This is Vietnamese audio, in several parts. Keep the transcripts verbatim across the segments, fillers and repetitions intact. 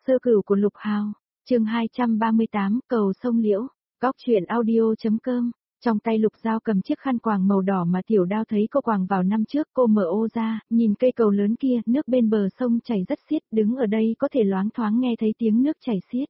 Sơ cửu của Lục Hào, chương hai trăm ba mươi tám, cầu sông Liễu, góc truyện audio.com. Trong tay Lục Giao cầm chiếc khăn quàng màu đỏ mà Tiểu Đao thấy cô quàng vào năm trước, cô mở ô ra, nhìn cây cầu lớn kia, nước bên bờ sông chảy rất xiết, đứng ở đây có thể loáng thoáng nghe thấy tiếng nước chảy xiết.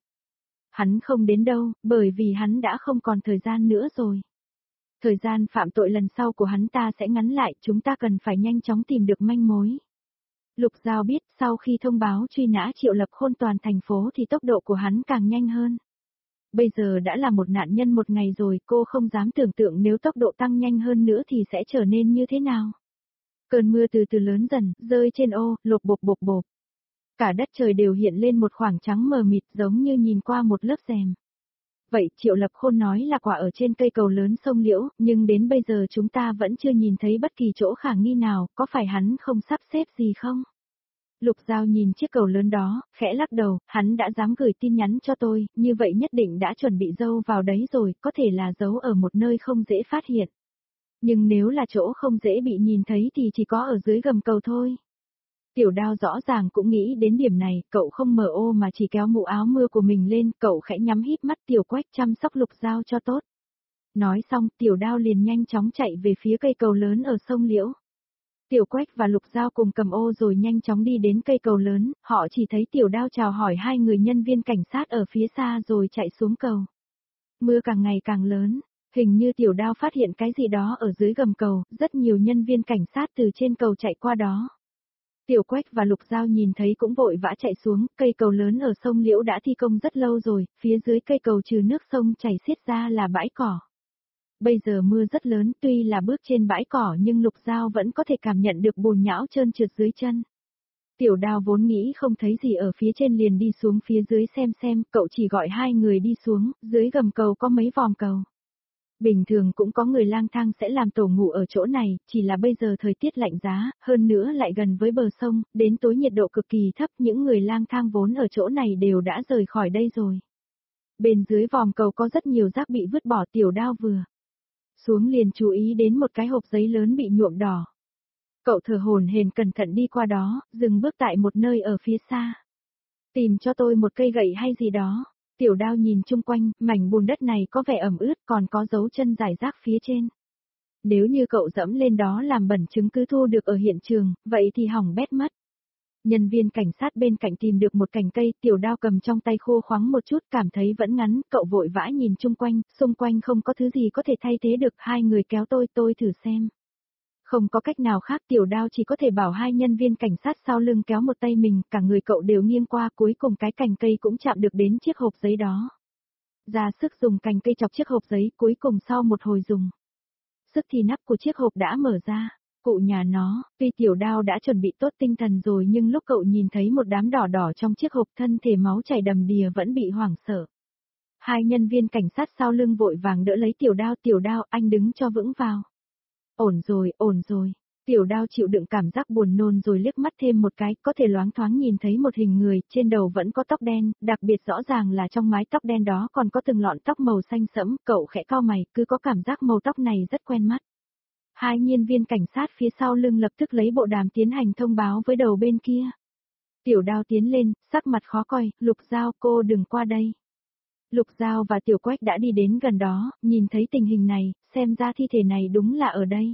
Hắn không đến đâu, bởi vì hắn đã không còn thời gian nữa rồi. Thời gian phạm tội lần sau của hắn ta sẽ ngắn lại, chúng ta cần phải nhanh chóng tìm được manh mối. Lục Giao biết sau khi thông báo truy nã Triệu Lập Khôn toàn thành phố thì tốc độ của hắn càng nhanh hơn. Bây giờ đã là một nạn nhân một ngày rồi, cô không dám tưởng tượng nếu tốc độ tăng nhanh hơn nữa thì sẽ trở nên như thế nào. Cơn mưa từ từ lớn dần, rơi trên ô, lộp bộp bộp bộp. Cả đất trời đều hiện lên một khoảng trắng mờ mịt giống như nhìn qua một lớp rèm. Vậy Triệu Lập Khôn nói là quả ở trên cây cầu lớn sông Liễu, nhưng đến bây giờ chúng ta vẫn chưa nhìn thấy bất kỳ chỗ khả nghi nào, có phải hắn không sắp xếp gì không? Lục Giao nhìn chiếc cầu lớn đó, khẽ lắc đầu, hắn đã dám gửi tin nhắn cho tôi, như vậy nhất định đã chuẩn bị giấu vào đấy rồi, có thể là giấu ở một nơi không dễ phát hiện. Nhưng nếu là chỗ không dễ bị nhìn thấy thì chỉ có ở dưới gầm cầu thôi. Tiểu Đao rõ ràng cũng nghĩ đến điểm này, cậu không mở ô mà chỉ kéo mũ áo mưa của mình lên, cậu khẽ nhắm híp mắt. Tiểu Quách chăm sóc Lục Giao cho tốt. Nói xong, Tiểu Đao liền nhanh chóng chạy về phía cây cầu lớn ở sông Liễu. Tiểu Quách và Lục Giao cùng cầm ô rồi nhanh chóng đi đến cây cầu lớn, họ chỉ thấy Tiểu Đao chào hỏi hai người nhân viên cảnh sát ở phía xa rồi chạy xuống cầu. Mưa càng ngày càng lớn, hình như Tiểu Đao phát hiện cái gì đó ở dưới gầm cầu, rất nhiều nhân viên cảnh sát từ trên cầu chạy qua đó. Tiểu Quách và Lục Giao nhìn thấy cũng vội vã chạy xuống, cây cầu lớn ở sông Liễu đã thi công rất lâu rồi, phía dưới cây cầu trừ nước sông chảy xiết ra là bãi cỏ. Bây giờ mưa rất lớn, tuy là bước trên bãi cỏ nhưng Lục Giao vẫn có thể cảm nhận được bùn nhão trơn trượt dưới chân. Tiểu Đao vốn nghĩ không thấy gì ở phía trên liền đi xuống phía dưới xem xem, cậu chỉ gọi hai người đi xuống, dưới gầm cầu có mấy vòm cầu. Bình thường cũng có người lang thang sẽ làm tổ ngủ ở chỗ này, chỉ là bây giờ thời tiết lạnh giá, hơn nữa lại gần với bờ sông, đến tối nhiệt độ cực kỳ thấp, những người lang thang vốn ở chỗ này đều đã rời khỏi đây rồi. Bên dưới vòm cầu có rất nhiều rác bị vứt bỏ. Tiểu Đao vừa xuống liền chú ý đến một cái hộp giấy lớn bị nhuộm đỏ. Cậu thở hổn hển cẩn thận đi qua đó, dừng bước tại một nơi ở phía xa. Tìm cho tôi một cây gậy hay gì đó. Tiểu Đao nhìn chung quanh, mảnh bùn đất này có vẻ ẩm ướt còn có dấu chân rải rác phía trên. Nếu như cậu dẫm lên đó làm bẩn chứng cứ thu được ở hiện trường, vậy thì hỏng bét mất. Nhân viên cảnh sát bên cạnh tìm được một cành cây, Tiểu Đao cầm trong tay khô khoắng một chút, cảm thấy vẫn ngắn, cậu vội vã nhìn chung quanh, xung quanh không có thứ gì có thể thay thế được, hai người kéo tôi, tôi thử xem. Không có cách nào khác, Tiểu Đao chỉ có thể bảo hai nhân viên cảnh sát sau lưng kéo một tay mình, cả người cậu đều nghiêng qua, cuối cùng cái cành cây cũng chạm được đến chiếc hộp giấy đó. Ra sức dùng cành cây chọc chiếc hộp giấy, cuối cùng sau một hồi dùng sức thì nắp của chiếc hộp đã mở ra. Cụ nhà nó, tuy Tiểu Đao đã chuẩn bị tốt tinh thần rồi nhưng lúc cậu nhìn thấy một đám đỏ đỏ trong chiếc hộp, thân thể máu chảy đầm đìa vẫn bị hoảng sợ. Hai nhân viên cảnh sát sau lưng vội vàng đỡ lấy Tiểu Đao, Tiểu Đao anh đứng cho vững vào. Ổn rồi, ổn rồi. Tiểu Đao chịu đựng cảm giác buồn nôn rồi liếc mắt thêm một cái, có thể loáng thoáng nhìn thấy một hình người, trên đầu vẫn có tóc đen, đặc biệt rõ ràng là trong mái tóc đen đó còn có từng lọn tóc màu xanh sẫm, cậu khẽ cau mày, cứ có cảm giác màu tóc này rất quen mắt. Hai nhân viên cảnh sát phía sau lưng lập tức lấy bộ đàm tiến hành thông báo với đầu bên kia. Tiểu Đao tiến lên, sắc mặt khó coi, Lục Giao cô đừng qua đây. Lục Giao và Tiểu Quách đã đi đến gần đó, nhìn thấy tình hình này, xem ra thi thể này đúng là ở đây.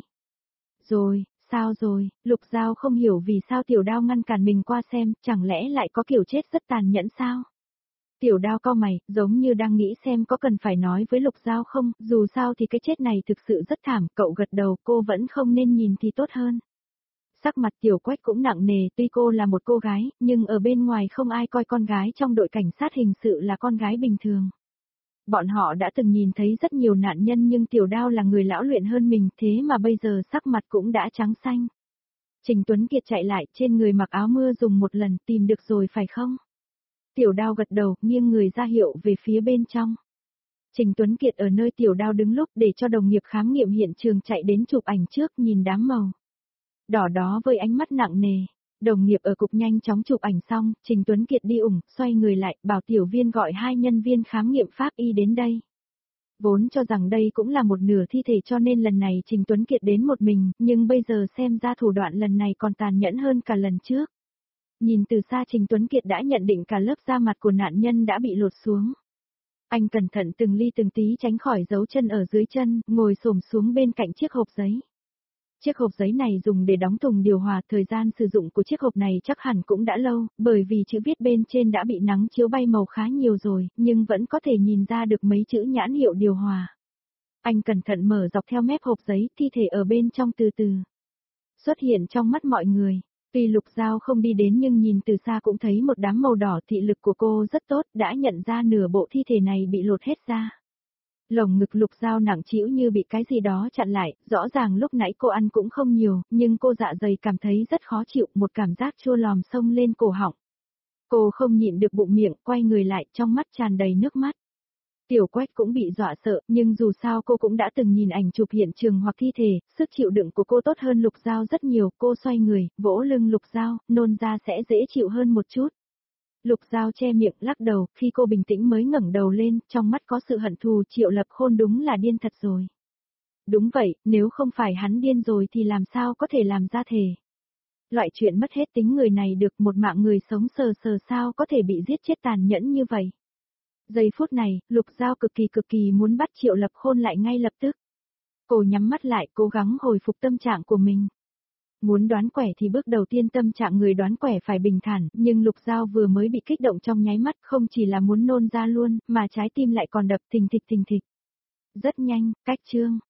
Rồi, sao rồi, Lục Giao không hiểu vì sao Tiểu Đao ngăn cản mình qua xem, chẳng lẽ lại có kiểu chết rất tàn nhẫn sao? Tiểu Đao cau mày, giống như đang nghĩ xem có cần phải nói với Lục Giao không, dù sao thì cái chết này thực sự rất thảm, cậu gật đầu, cô vẫn không nên nhìn thì tốt hơn. Sắc mặt Tiểu Quách cũng nặng nề, tuy cô là một cô gái, nhưng ở bên ngoài không ai coi con gái trong đội cảnh sát hình sự là con gái bình thường. Bọn họ đã từng nhìn thấy rất nhiều nạn nhân nhưng Tiểu Đao là người lão luyện hơn mình, thế mà bây giờ sắc mặt cũng đã trắng xanh. Trình Tuấn Kiệt chạy lại, trên người mặc áo mưa dùng một lần, tìm được rồi phải không? Tiểu Đao gật đầu, nghiêng người ra hiệu về phía bên trong. Trình Tuấn Kiệt ở nơi Tiểu Đao đứng lúc để cho đồng nghiệp khám nghiệm hiện trường chạy đến chụp ảnh trước, nhìn đám màu đỏ đó với ánh mắt nặng nề. Đồng nghiệp ở cục nhanh chóng chụp ảnh xong, Trình Tuấn Kiệt đi ủng, xoay người lại, bảo tiểu viên gọi hai nhân viên khám nghiệm pháp y đến đây. Vốn cho rằng đây cũng là một nửa thi thể cho nên lần này Trình Tuấn Kiệt đến một mình, nhưng bây giờ xem ra thủ đoạn lần này còn tàn nhẫn hơn cả lần trước. Nhìn từ xa Trình Tuấn Kiệt đã nhận định cả lớp da mặt của nạn nhân đã bị lột xuống. Anh cẩn thận từng ly từng tí tránh khỏi dấu chân ở dưới chân, ngồi xổm xuống bên cạnh chiếc hộp giấy. Chiếc hộp giấy này dùng để đóng thùng điều hòa, thời gian sử dụng của chiếc hộp này chắc hẳn cũng đã lâu, bởi vì chữ viết bên trên đã bị nắng chiếu bay màu khá nhiều rồi, nhưng vẫn có thể nhìn ra được mấy chữ nhãn hiệu điều hòa. Anh cẩn thận mở dọc theo mép hộp giấy, thi thể ở bên trong từ từ xuất hiện trong mắt mọi người. Tuy Lục Giao không đi đến nhưng nhìn từ xa cũng thấy một đám màu đỏ, thị lực của cô rất tốt, đã nhận ra nửa bộ thi thể này bị lột hết ra. Lồng ngực Lục Giao nặng trĩu như bị cái gì đó chặn lại, rõ ràng lúc nãy cô ăn cũng không nhiều, nhưng cô dạ dày cảm thấy rất khó chịu, một cảm giác chua lòm xông lên cổ họng. Cô không nhịn được bụng miệng, quay người lại, trong mắt tràn đầy nước mắt. Tiểu Quách cũng bị dọa sợ, nhưng dù sao cô cũng đã từng nhìn ảnh chụp hiện trường hoặc thi thể, sức chịu đựng của cô tốt hơn Lục Giao rất nhiều, cô xoay người, vỗ lưng Lục Giao, nôn ra sẽ dễ chịu hơn một chút. Lục Giao che miệng lắc đầu, khi cô bình tĩnh mới ngẩng đầu lên, trong mắt có sự hận thù. Triệu Lập Khôn đúng là điên thật rồi. Đúng vậy, nếu không phải hắn điên rồi thì làm sao có thể làm ra thể. Loại chuyện mất hết tính người này được, một mạng người sống sờ sờ sao có thể bị giết chết tàn nhẫn như vậy. Giây phút này, Lục Giao cực kỳ cực kỳ muốn bắt Triệu Lập Khôn lại ngay lập tức. Cô nhắm mắt lại, cố gắng hồi phục tâm trạng của mình. Muốn đoán quẻ thì bước đầu tiên tâm trạng người đoán quẻ phải bình thản, nhưng Lục Giao vừa mới bị kích động trong nháy mắt, không chỉ là muốn nôn ra luôn, mà trái tim lại còn đập thình thịch thình thịch. Rất nhanh, cách chương.